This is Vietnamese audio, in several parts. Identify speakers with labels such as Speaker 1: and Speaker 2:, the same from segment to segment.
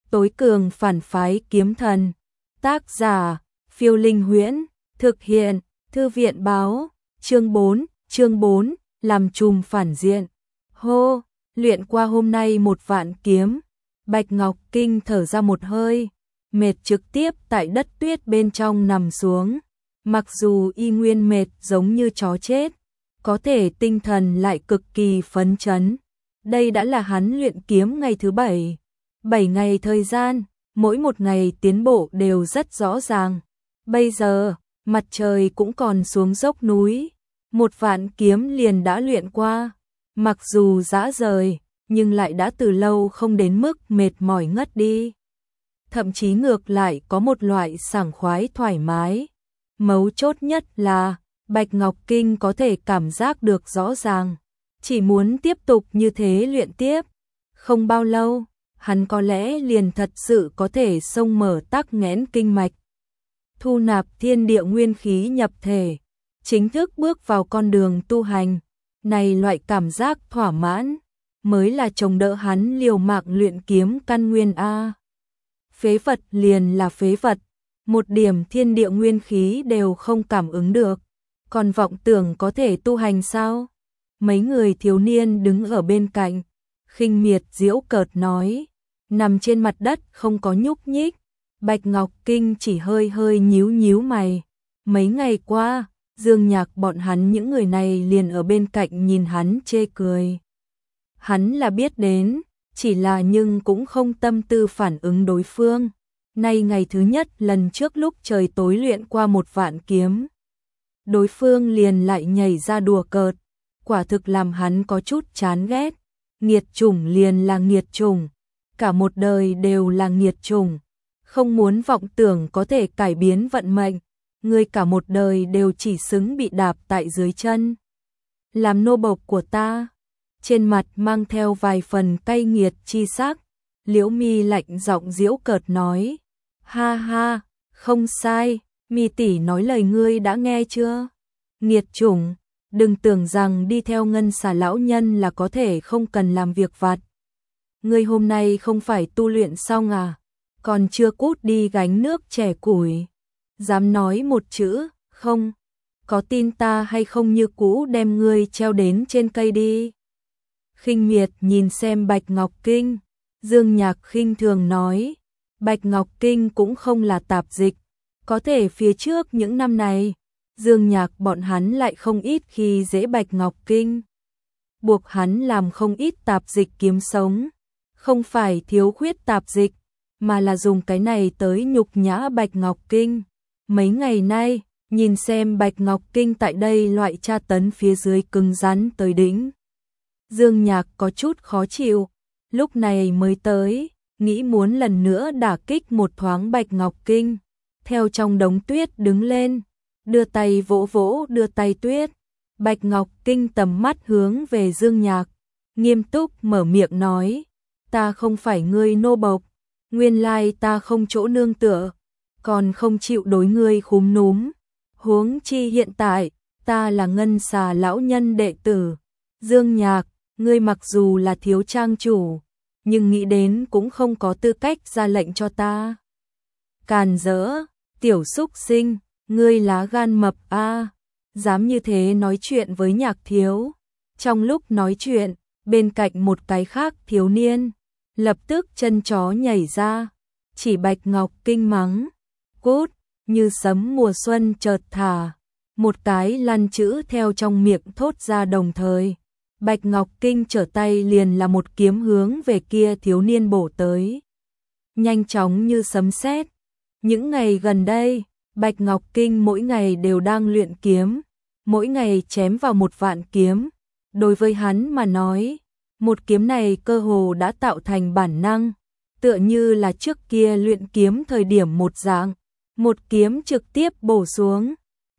Speaker 1: Tối cường phản phái kiếm thần. Tác giả, Phiêu Linh Huyễn. Thực hiện, Thư viện báo. Chương 4, làm trùm phản diện. Hô, luyện qua hôm nay 1.000 kiếm. Bạch Ngọc Kinh thở ra một hơi, mệt trực tiếp tại đất tuyết bên trong nằm xuống. Mặc dù y nguyên mệt giống như chó chết, có thể tinh thần lại cực kỳ phấn chấn. Đây đã là hắn luyện kiếm ngày thứ 7. 7 ngày thời gian, mỗi một ngày tiến bộ đều rất rõ ràng. Bây giờ, mặt trời cũng còn xuống dốc núi. 1.000 kiếm liền đã luyện qua. Mặc dù rã rời, nhưng lại đã từ lâu không đến mức mệt mỏi ngất đi. Thậm chí ngược lại có một loại sảng khoái thoải mái. Mấu chốt nhất là, Bạch Ngọc Kinh có thể cảm giác được rõ ràng. Chỉ muốn tiếp tục như thế luyện tiếp. Không bao lâu, hắn có lẽ liền thật sự có thể xông mở tắc nghẽn kinh mạch. Thu nạp thiên địa nguyên khí nhập thể. Chính thức bước vào con đường tu hành. Này loại cảm giác thỏa mãn, mới là chống đỡ hắn liều mạng luyện kiếm căn nguyên A. Phế vật liền là phế vật, một điểm thiên địa nguyên khí đều không cảm ứng được, còn vọng tưởng có thể tu hành sao? Mấy người thiếu niên đứng ở bên cạnh, khinh miệt giễu cợt nói, nằm trên mặt đất không có nhúc nhích. Bạch Ngọc Kinh chỉ hơi hơi nhíu nhíu mày. Mấy ngày qua, Dương Nhạc bọn hắn những người này liền ở bên cạnh nhìn hắn chê cười. Hắn là biết đến, chỉ là nhưng cũng không tâm tư phản ứng đối phương. Nay ngày thứ nhất lần trước lúc trời tối luyện qua 1.000 kiếm. Đối phương liền lại nhảy ra đùa cợt, quả thực làm hắn có chút chán ghét. Nghiệt chủng liền là nghiệt chủng, cả một đời đều là nghiệt chủng. Không muốn vọng tưởng có thể cải biến vận mệnh. Ngươi cả một đời đều chỉ xứng bị đạp tại dưới chân. Làm nô bộc của ta. Trên mặt mang theo vài phần cay nghiệt chi sắc. Liễu Mi lạnh giọng giễu cợt nói. Ha ha, không sai, Mi tỷ nói lời ngươi đã nghe chưa? Nghiệt chủng, đừng tưởng rằng đi theo Ngân Xà lão nhân là có thể không cần làm việc vặt. Ngươi hôm nay không phải tu luyện xong à? Còn chưa cút đi gánh nước chẻ củi. Dám nói một chữ, không, có tin ta hay không như cũ đem ngươi treo đến trên cây đi. Khinh miệt nhìn xem Bạch Ngọc Kinh, Dương Nhạc khinh thường nói, Bạch Ngọc Kinh cũng không là tạp dịch, có thể phía trước những năm này, Dương Nhạc bọn hắn lại không ít khi dễ Bạch Ngọc Kinh. Buộc hắn làm không ít tạp dịch kiếm sống, không phải thiếu khuyết tạp dịch, mà là dùng cái này tới nhục nhã Bạch Ngọc Kinh. Mấy ngày nay, nhìn xem Bạch Ngọc Kinh tại đây loại tra tấn phía dưới cứng rắn tới đỉnh. Dương Nhạc có chút khó chịu, lúc này mới tới, nghĩ muốn lần nữa đả kích một thoáng Bạch Ngọc Kinh. Theo trong đống tuyết đứng lên, đưa tay vỗ vỗ đưa tay tuyết. Bạch Ngọc Kinh tầm mắt hướng về Dương Nhạc, nghiêm túc mở miệng nói, ta không phải ngươi nô bộc, nguyên lai ta không chỗ nương tựa. Còn không chịu đối ngươi khúm núm. Huống chi hiện tại, ta là Ngân Xà lão nhân đệ tử. Dương Nhạc, ngươi mặc dù là thiếu trang chủ, nhưng nghĩ đến cũng không có tư cách ra lệnh cho ta. Càn rỡ, tiểu xúc sinh, ngươi lá gan mập a, dám như thế nói chuyện với Nhạc thiếu. Trong lúc nói chuyện, bên cạnh một cái khác thiếu niên, lập tức chân chó nhảy ra, chỉ Bạch Ngọc Kinh mắng. Cút, như sấm mùa xuân chợt thả, một cái lăn chữ theo trong miệng thốt ra đồng thời. Bạch Ngọc Kinh trở tay liền là một kiếm hướng về kia thiếu niên bổ tới. Nhanh chóng như sấm sét. Những ngày gần đây, Bạch Ngọc Kinh mỗi ngày đều đang luyện kiếm, mỗi ngày chém vào 1.000 kiếm. Đối với hắn mà nói, một kiếm này cơ hồ đã tạo thành bản năng, tựa như là trước kia luyện kiếm thời điểm một dạng. Một kiếm trực tiếp bổ xuống.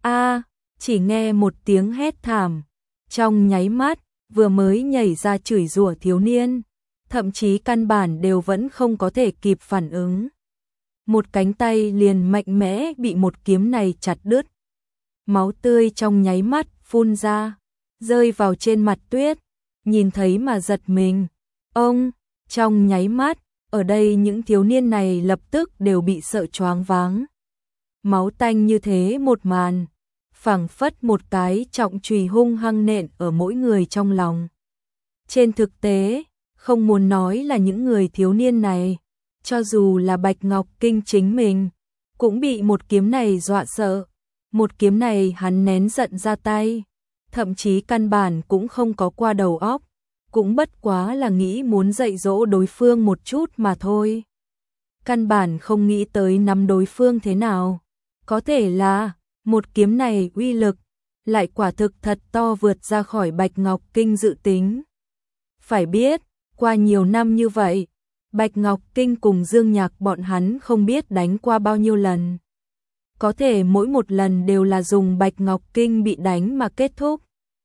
Speaker 1: Chỉ nghe một tiếng hét thảm. Trong nháy mắt, vừa mới nhảy ra chửi rủa thiếu niên, thậm chí căn bản đều vẫn không có thể kịp phản ứng. Một cánh tay liền mạnh mẽ bị một kiếm này chặt đứt. Máu tươi trong nháy mắt phun ra, rơi vào trên mặt tuyết, nhìn thấy mà giật mình. Ông, trong nháy mắt, Ở đây những thiếu niên này lập tức đều bị sợ choáng váng. Máu tanh như thế một màn, phảng phất một cái trọng chùy hung hăng nện ở mỗi người trong lòng. Trên thực tế, không muốn nói là những người thiếu niên này, cho dù là Bạch Ngọc Kinh chính mình, cũng bị một kiếm này dọa sợ. Một kiếm này hắn nén giận ra tay, thậm chí căn bản cũng không có qua đầu óc, cũng bất quá là nghĩ muốn dạy dỗ đối phương một chút mà thôi. Căn bản không nghĩ tới nắm đối phương thế nào. Có thể là, một kiếm này uy lực, lại quả thực thật to vượt ra khỏi Bạch Ngọc Kinh dự tính. Phải biết, qua nhiều năm như vậy, Bạch Ngọc Kinh cùng Dương Nhạc bọn hắn không biết đánh qua bao nhiêu lần. Có thể mỗi một lần đều là dùng Bạch Ngọc Kinh bị đánh mà kết thúc.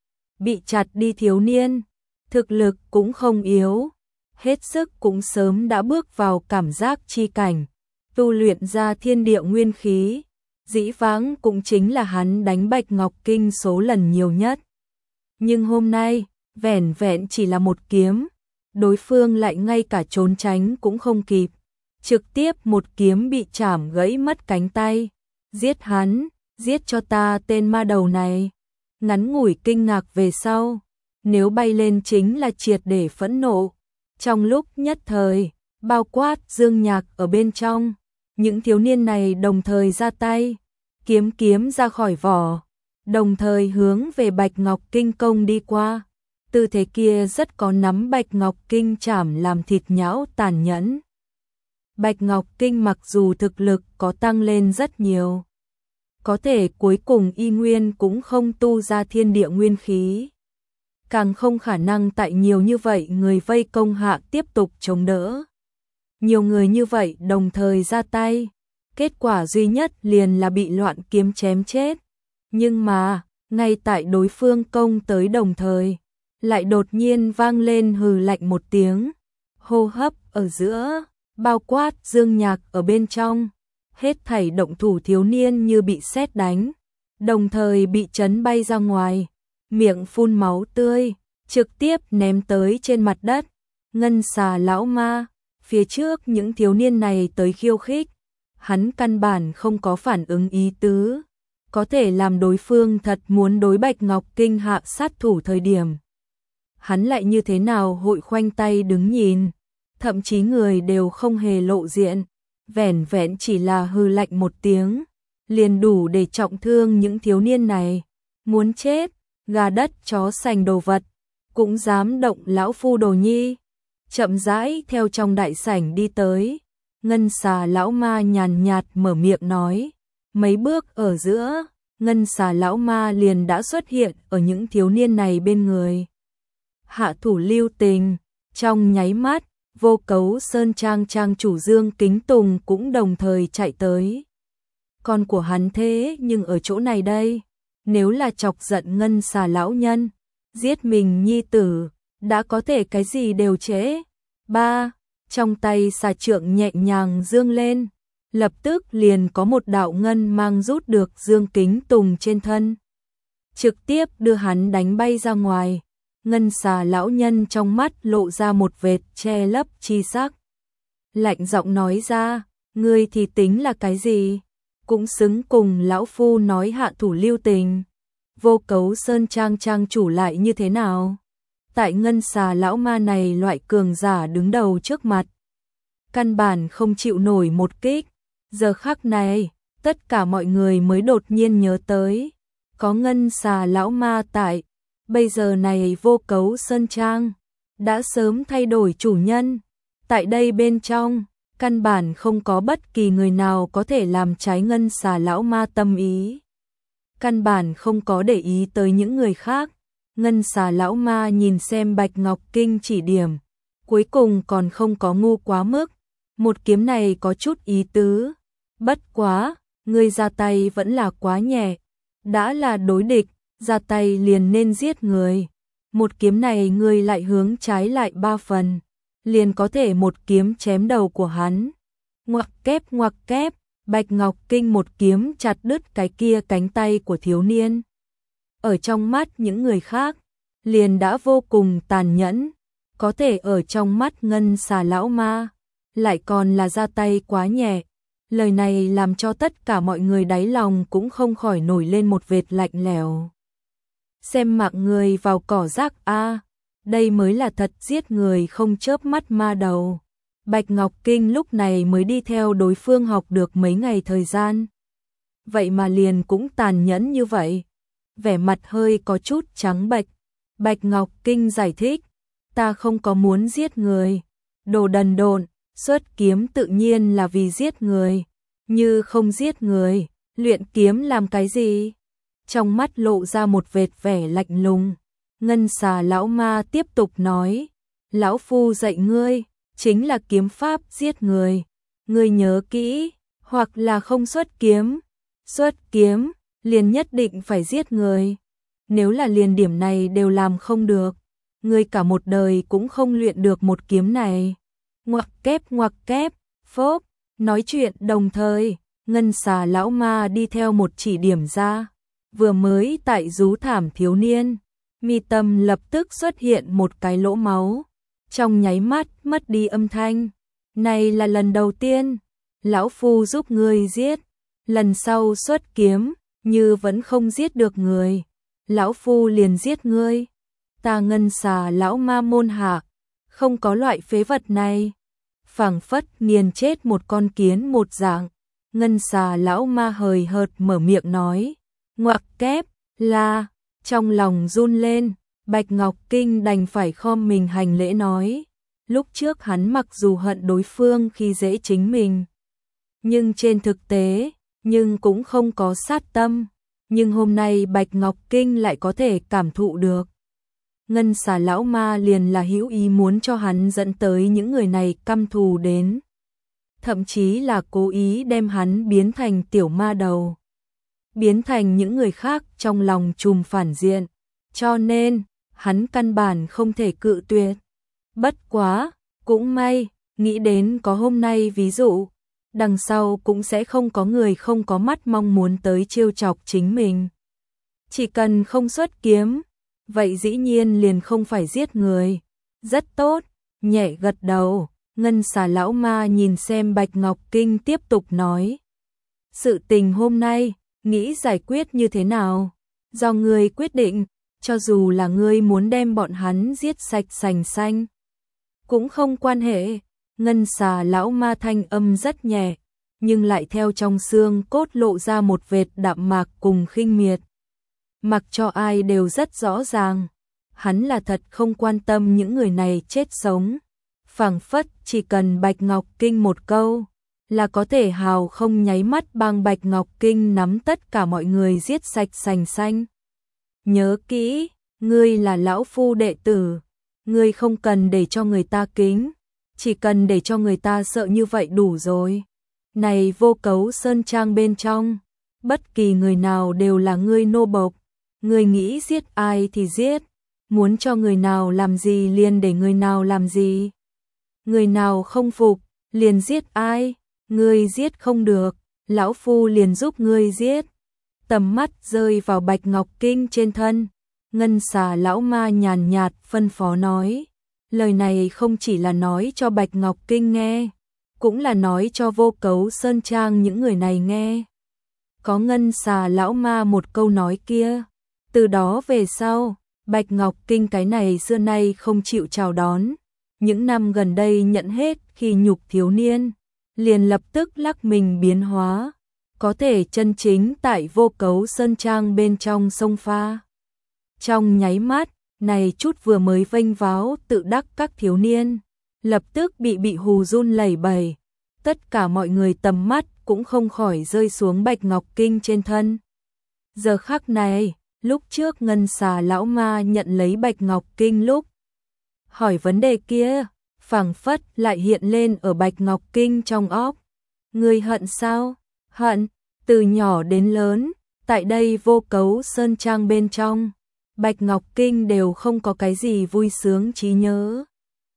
Speaker 1: Bị chặt đi thiếu niên, thực lực cũng không yếu, hết sức cũng sớm đã bước vào cảm giác chi cảnh, tu luyện ra thiên địa nguyên khí. Dĩ vãng cũng chính là hắn đánh Bạch Ngọc Kinh số lần nhiều nhất. Nhưng hôm nay, vẻn vẹn chỉ là một kiếm, đối phương lại ngay cả trốn tránh cũng không kịp, trực tiếp một kiếm bị chảm gãy mất cánh tay. Giết hắn, giết cho ta tên ma đầu này. Ngắn ngủi kinh ngạc về sau, nếu bay lên chính là triệt để phẫn nộ. Trong lúc nhất thời, bao quát Dương Nhạc ở bên trong, những thiếu niên này đồng thời ra tay, kiếm ra khỏi vỏ, đồng thời hướng về Bạch Ngọc Kinh công đi qua. Tư thế kia rất có nắm Bạch Ngọc Kinh chảm làm thịt nhão tàn nhẫn. Bạch Ngọc Kinh mặc dù thực lực có tăng lên rất nhiều, có thể cuối cùng y nguyên cũng không tu ra thiên địa nguyên khí. Càng không khả năng tại nhiều như vậy người vây công hạ tiếp tục chống đỡ. Nhiều người như vậy đồng thời ra tay, kết quả duy nhất liền là bị loạn kiếm chém chết. Nhưng mà, ngay tại đối phương công tới đồng thời, lại đột nhiên vang lên hừ lạnh một tiếng, hô hấp ở giữa, bao quát Dương Nhạc ở bên trong, hết thảy động thủ thiếu niên như bị sét đánh, đồng thời bị chấn bay ra ngoài, miệng phun máu tươi, trực tiếp ném tới trên mặt đất. Ngân Xà lão ma, phía trước những thiếu niên này tới khiêu khích, hắn căn bản không có phản ứng ý tứ, có thể làm đối phương thật muốn đối Bạch Ngọc Kinh hạ sát thủ thời điểm. Hắn lại như thế nào hội khoanh tay đứng nhìn, thậm chí người đều không hề lộ diện, vẻn vẹn chỉ là hừ lạnh một tiếng, liền đủ để trọng thương những thiếu niên này. Muốn chết, gà đất chó sành đồ vật, cũng dám động lão phu đồ nhi. Chậm rãi theo trong đại sảnh đi tới, Ngân Xà lão ma nhàn nhạt mở miệng nói, mấy bước ở giữa, Ngân Xà lão ma liền đã xuất hiện ở những thiếu niên này bên người. Hạ thủ lưu tình, trong nháy mắt, Vô Cấu Sơn trang trang chủ Dương Kính Tùng cũng đồng thời chạy tới. Con của hắn thế nhưng ở chỗ này đây, nếu là chọc giận Ngân Xà lão nhân, giết mình nhi tử, đã có thể cái gì đều chế. Ba, trong tay xà trượng nhẹ nhàng dương lên, lập tức liền có một đạo ngân mang rút được Dương Kính Tùng trên thân, trực tiếp đưa hắn đánh bay ra ngoài. Ngân Xà lão nhân trong mắt lộ ra một vệt che lấp chi sắc, lạnh giọng nói ra, ngươi thì tính là cái gì, cũng xứng cùng lão phu nói hạ thủ lưu tình. Vô Cấu Sơn trang trang chủ lại như thế nào? Tại Ngân Xà lão ma này loại cường giả đứng đầu trước mặt, căn bản không chịu nổi một kích. Giờ khắc này, tất cả mọi người mới đột nhiên nhớ tới, có Ngân Xà lão ma tại, bây giờ này Vô Cấu Sơn trang đã sớm thay đổi chủ nhân. Tại đây bên trong, căn bản không có bất kỳ người nào có thể làm trái Ngân Xà lão ma tâm ý. Căn bản không có để ý tới những người khác. Ngân Xà lão ma nhìn xem Bạch Ngọc Kinh chỉ điểm, cuối cùng còn không có ngu quá mức. Một kiếm này có chút ý tứ, bất quá, ngươi ra tay vẫn là quá nhẹ. Đã là đối địch, ra tay liền nên giết người. Một kiếm này ngươi lại hướng trái lại 3 phần, liền có thể một kiếm chém đầu của hắn. Ngoặc kép, Bạch Ngọc Kinh một kiếm chặt đứt cái kia cánh tay của thiếu niên. Ở trong mắt những người khác, liền đã vô cùng tàn nhẫn, có thể ở trong mắt Ngân Xà lão ma, lại còn là ra tay quá nhẹ. Lời này làm cho tất cả mọi người đáy lòng cũng không khỏi nổi lên một vệt lạnh lẽo. Xem mạng người vào cỏ rác a, đây mới là thật giết người không chớp mắt ma đầu. Bạch Ngọc Kinh lúc này mới đi theo đối phương học được mấy ngày thời gian. Vậy mà liền cũng tàn nhẫn như vậy. Vẻ mặt hơi có chút trắng bệch. Bạch Ngọc Kinh giải thích, ta không có muốn giết người. Đồ đần độn, xuất kiếm tự nhiên là vì giết người. Như không giết người, luyện kiếm làm cái gì? Trong mắt lộ ra một vệt vẻ lạnh lùng. Ngân Xà lão ma tiếp tục nói, lão phu dạy ngươi, chính là kiếm pháp giết người. Ngươi nhớ kỹ, hoặc là không xuất kiếm, liền nhất định phải giết người. Nếu là liền điểm này đều làm không được, ngươi cả một đời cũng không luyện được một kiếm này. Ngoặc kép, phốp, nói chuyện đồng thời, Ngân Xà lão ma đi theo một chỉ điểm ra. Vừa mới tại rú thảm thiếu niên, mi tâm lập tức xuất hiện một cái lỗ máu, trong nháy mắt mất đi âm thanh. Này là lần đầu tiên, lão phu giúp ngươi giết, lần sau xuất kiếm, như vẫn không giết được người, lão phu liền giết ngươi. Ta Ngân Xà lão ma môn hạ, không có loại phế vật này. Phảng phất nghiền chết một con kiến một dạng, Ngân Xà lão ma hời hợt mở miệng nói. Ngoặc kép là, trong lòng run lên, Bạch Ngọc Kinh đành phải khom mình hành lễ nói. Lúc trước hắn mặc dù hận đối phương khi dễ chính mình, nhưng trên thực tế, nhưng cũng không có sát tâm. Nhưng hôm nay Bạch Ngọc Kinh lại có thể cảm thụ được. Ngân Xà lão ma liền là hữu ý muốn cho hắn dẫn tới những người này căm thù đến. Thậm chí là cố ý đem hắn biến thành tiểu ma đầu. Biến thành những người khác trong lòng trùm phản diện. Cho nên, hắn căn bản không thể cự tuyệt. Bất quá, cũng may, nghĩ đến có hôm nay ví dụ, đằng sau cũng sẽ không có người không có mắt mong muốn tới trêu chọc chính mình. Chỉ cần không xuất kiếm, vậy dĩ nhiên liền không phải giết người. Rất tốt, nhẹ gật đầu, Ngân Xà lão ma nhìn xem Bạch Ngọc Kinh tiếp tục nói. Sự tình hôm nay, nghĩ giải quyết như thế nào? Do ngươi quyết định, cho dù là ngươi muốn đem bọn hắn giết sạch sành xanh. Cũng không quan hệ, Ngân Xà lão ma thanh âm rất nhẹ, nhưng lại theo trong xương cốt lộ ra một vệt đạm mạc cùng khinh miệt. Mặc cho ai đều rất rõ ràng, hắn là thật không quan tâm những người này chết sống. Phảng phất chỉ cần Bạch Ngọc Kinh một câu, là có thể hào không nháy mắt bằng Bạch Ngọc Kinh nắm tất cả mọi người giết sạch sành xanh. Nhớ kỹ, ngươi là lão phu đệ tử, ngươi không cần để cho người ta kính, chỉ cần để cho người ta sợ như vậy đủ rồi. Này Vô Cấu Sơn Trang bên trong, bất kỳ người nào đều là ngươi nô bộc, ngươi nghĩ giết ai thì giết, muốn cho người nào làm gì liền để người nào làm gì. Người nào không phục, liền giết ai, ngươi giết không được, lão phu liền giúp ngươi giết. Tầm mắt rơi vào Bạch Ngọc Kinh trên thân, Ngân Xà lão ma nhàn nhạt phân phó nói. Lời này không chỉ là nói cho Bạch Ngọc Kinh nghe, cũng là nói cho Vô Cấu Sơn Trang những người này nghe. Có Ngân Xà lão ma một câu nói kia, từ đó về sau, Bạch Ngọc Kinh cái này xưa nay không chịu chào đón. Những năm gần đây nhận hết khi nhục thiếu niên, liền lập tức lắc mình biến hóa, có thể chân chính tại Vô Cấu Sơn Trang bên trong sông pha. Trong nháy mắt, này chút vừa mới vênh váo tự đắc các thiếu niên, lập tức bị hù run lẩy bẩy. Tất cả mọi người tầm mắt cũng không khỏi rơi xuống Bạch Ngọc Kinh trên thân. Giờ khắc này, lúc trước Ngân Xà lão ma nhận lấy Bạch Ngọc Kinh lúc hỏi vấn đề kia, phảng phất lại hiện lên ở Bạch Ngọc Kinh trong óc. Ngươi hận sao? Hận, từ nhỏ đến lớn, tại đây Vô Cấu Sơn Trang bên trong, Bạch Ngọc Kinh đều không có cái gì vui sướng trí nhớ.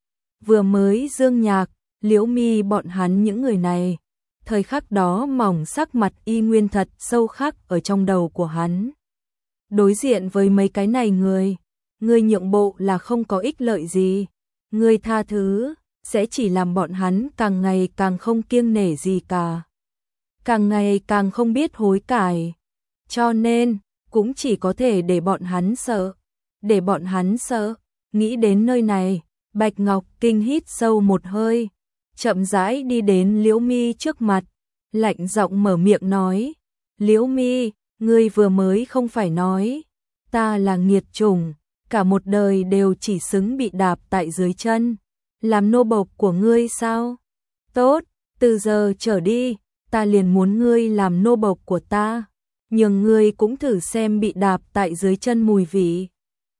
Speaker 1: Vừa mới Dương Nhạc, Liễu Mi bọn hắn những người này, thời khắc đó mỏng sắc mặt y nguyên thật sâu khắc ở trong đầu của hắn. Đối diện với mấy cái này người, ngươi nhượng bộ là không có ích lợi gì, ngươi tha thứ, sẽ chỉ làm bọn hắn càng ngày càng không kiêng nể gì cả. Càng ngày càng không biết hối cải. Cho nên, cũng chỉ có thể để bọn hắn sợ. Để bọn hắn sợ. Nghĩ đến nơi này, Bạch Ngọc Kinh hít sâu một hơi, chậm rãi đi đến Liễu Mi trước mặt, lạnh giọng mở miệng nói: "Liễu Mi, ngươi vừa mới không phải nói ta là nghiệt chủng, cả một đời đều chỉ xứng bị đạp tại dưới chân, làm nô bộc của ngươi sao? Tốt, từ giờ trở đi, ta liền muốn ngươi làm nô bộc của ta, nhưng ngươi cũng thử xem bị đạp tại dưới chân mùi vị."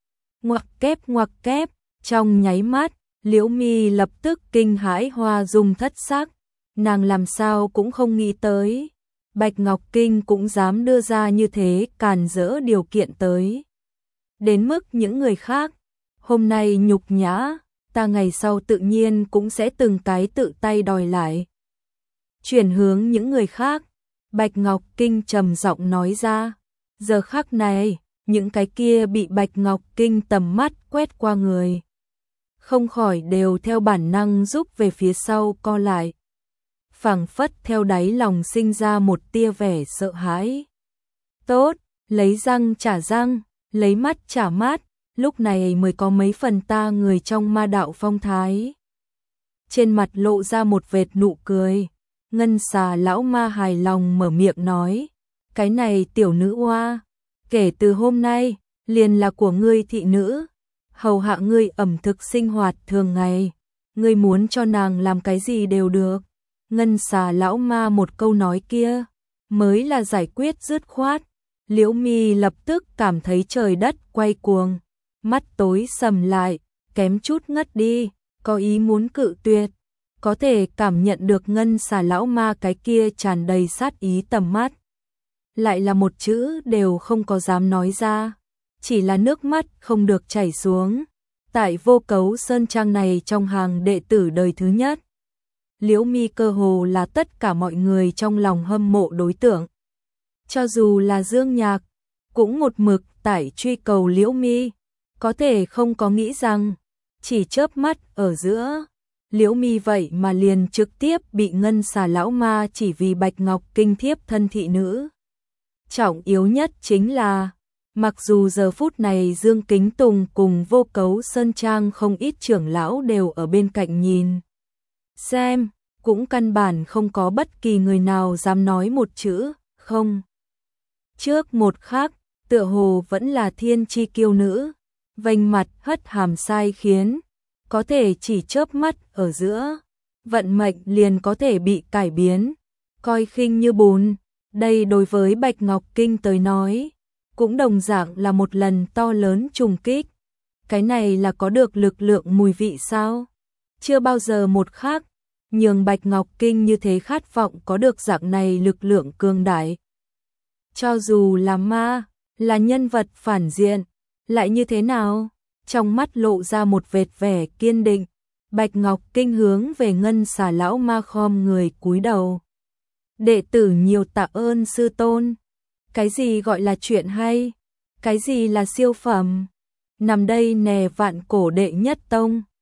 Speaker 1: Ngoặc kép, trong nháy mắt, Liễu Mi lập tức kinh hãi hoa dung thất sắc, nàng làm sao cũng không nghĩ tới, Bạch Ngọc Kinh cũng dám đưa ra như thế càn rỡ điều kiện tới. Đến mức những người khác, hôm nay nhục nhã, ta ngày sau tự nhiên cũng sẽ từng cái tự tay đòi lại. Chuyển hướng những người khác, Bạch Ngọc Kinh trầm giọng nói ra, giờ khắc này, những cái kia bị Bạch Ngọc Kinh tầm mắt quét qua người, không khỏi đều theo bản năng rút về phía sau co lại. Phảng phất theo đáy lòng sinh ra một tia vẻ sợ hãi. Tốt, lấy răng trả răng, lấy mắt trả mắt, lúc này mới có mấy phần ta người trong ma đạo phong thái. Trên mặt lộ ra một vệt nụ cười, Ngân Xà lão ma hài lòng mở miệng nói, cái này tiểu nữ oa, kể từ hôm nay, liền là của ngươi thị nữ, hầu hạ ngươi ẩm thực sinh hoạt thường ngày, ngươi muốn cho nàng làm cái gì đều được. Ngân Xà lão ma một câu nói kia, mới là giải quyết dứt khoát. Liễu Mi lập tức cảm thấy trời đất quay cuồng, mắt tối sầm lại, kém chút ngất đi, có ý muốn cự tuyệt, có thể cảm nhận được Ngân Xà lão ma cái kia tràn đầy sát ý tầm mắt. Lại là một chữ đều không có dám nói ra, chỉ là nước mắt không được chảy xuống. Tại Vô Cấu Sơn Trang này trong hàng đệ tử đời thứ nhất, Liễu Mi cơ hồ là tất cả mọi người trong lòng hâm mộ đối tượng. Cho dù là Dương Nhạc, cũng một mực tải truy cầu Liễu Mi, có thể không có nghĩ rằng, chỉ chớp mắt ở giữa, Liễu Mi vậy mà liền trực tiếp bị Ngân Xà lão ma chỉ vì Bạch Ngọc Kinh thiếp thân thị nữ. Trọng yếu nhất chính là, mặc dù giờ phút này Dương Kính Tùng cùng Vô Cấu Sơn Trang không ít trưởng lão đều ở bên cạnh nhìn xem, cũng căn bản không có bất kỳ người nào dám nói một chữ không. Trước một khắc, tựa hồ vẫn là thiên chi kiêu nữ, vênh mặt hất hàm sai khiến, có thể chỉ chớp mắt ở giữa, vận mệnh liền có thể bị cải biến, coi khinh như bùn. Đây đối với Bạch Ngọc Kinh tới nói, cũng đồng dạng là một lần to lớn trùng kích. Cái này là có được lực lượng mùi vị sao? Chưa bao giờ một khắc, nhường Bạch Ngọc Kinh như thế khát vọng có được dạng này lực lượng cường đại. Cho dù là ma, là nhân vật phản diện, lại như thế nào? Trong mắt lộ ra một vệt vẻ kiên định, Bạch Ngọc Kinh hướng về Ngân Xà lão ma khom người cúi đầu. Đệ tử nhiều tạ ơn sư tôn. Cái gì gọi là chuyện hay? Cái gì là siêu phẩm? Nằm đây nè vạn cổ đệ nhất tông,